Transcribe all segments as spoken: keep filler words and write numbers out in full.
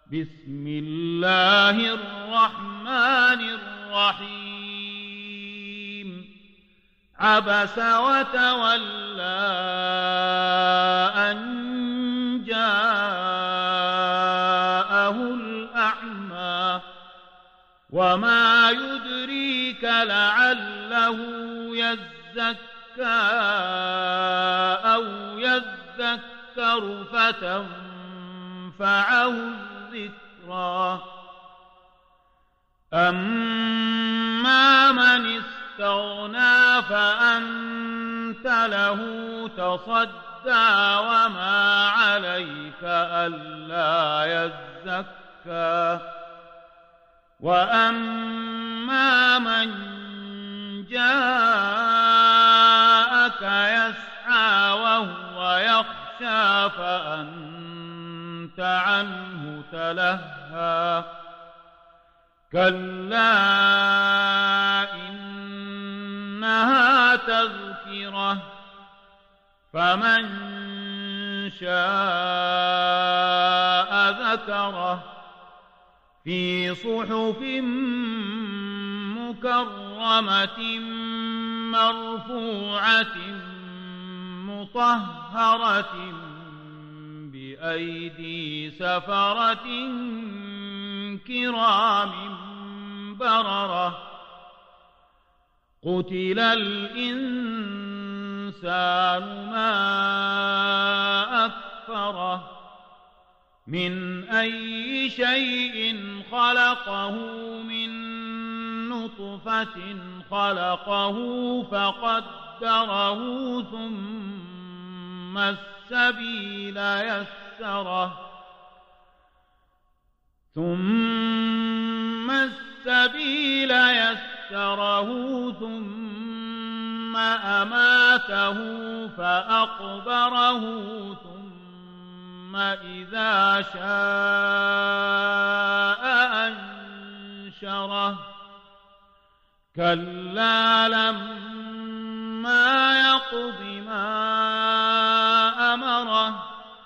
بسم الله الرحمن الرحيم عبس وتولى أن جاءه الأعمى وما يدريك لعله يزكى أو يذكر فتنفعه الذكرى أما من استغنى فأنت له تصدى وما عليك ألا يزكى وأما من جاءك يسعى وهو يخشى فأنت عنه تلهى كلا إنها تذكرة فمن شاء ذكره في صحف مكرمة مرفوعة مطهرة بأيدي سفرة كرام بررة قتل الإنسان ما أكفره من أي شيء خلقه من نطفة خلقه فقدره ثم السبيل يسره ثم السبيل يسره ثم أماته فأقبره ثم إذا شاء أنشره كلا لما يقض ما أمره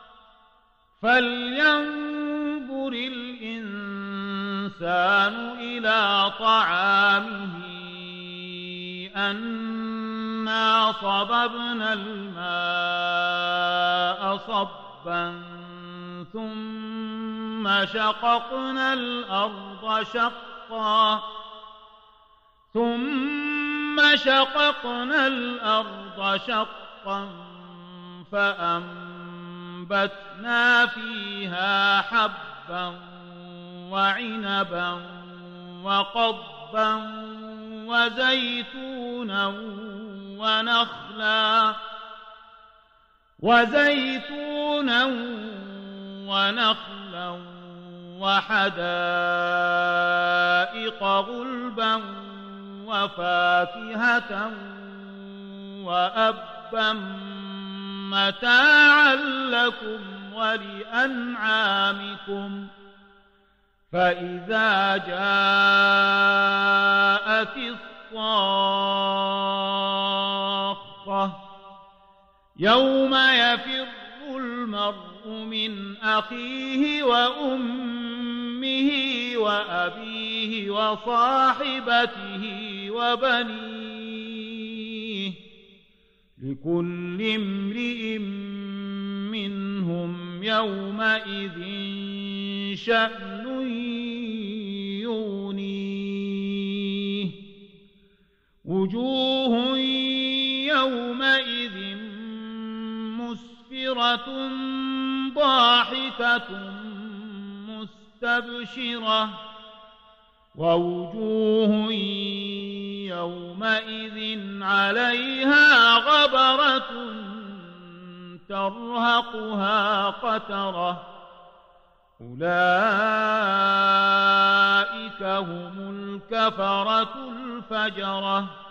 فلينظر الإنسان إلى طعامه أنا صببنا الماء صبا ثم شققنا الأرض شقا ثم شققنا الأرض شقا فأنبتنا فيها حبا وعنبا وقضبا وزيتونا ونخلا وزيتونا ونخلا وحدائق غلبا وفاكهة وأبا متاعا لكم ولأنعامكم فإذا جاءت الصاخة يوم يفر المرء من أخيه وأمه وأبيه وصاحبته وبنيه لكل امرئ منهم يومئذ شأن يغنيه وجوه يومئذ مسفرة ضاحكة مستبشرة ووجوه يومئذ عليها غبرة ترهقها قترة أولئك هم الكفرة الفجرة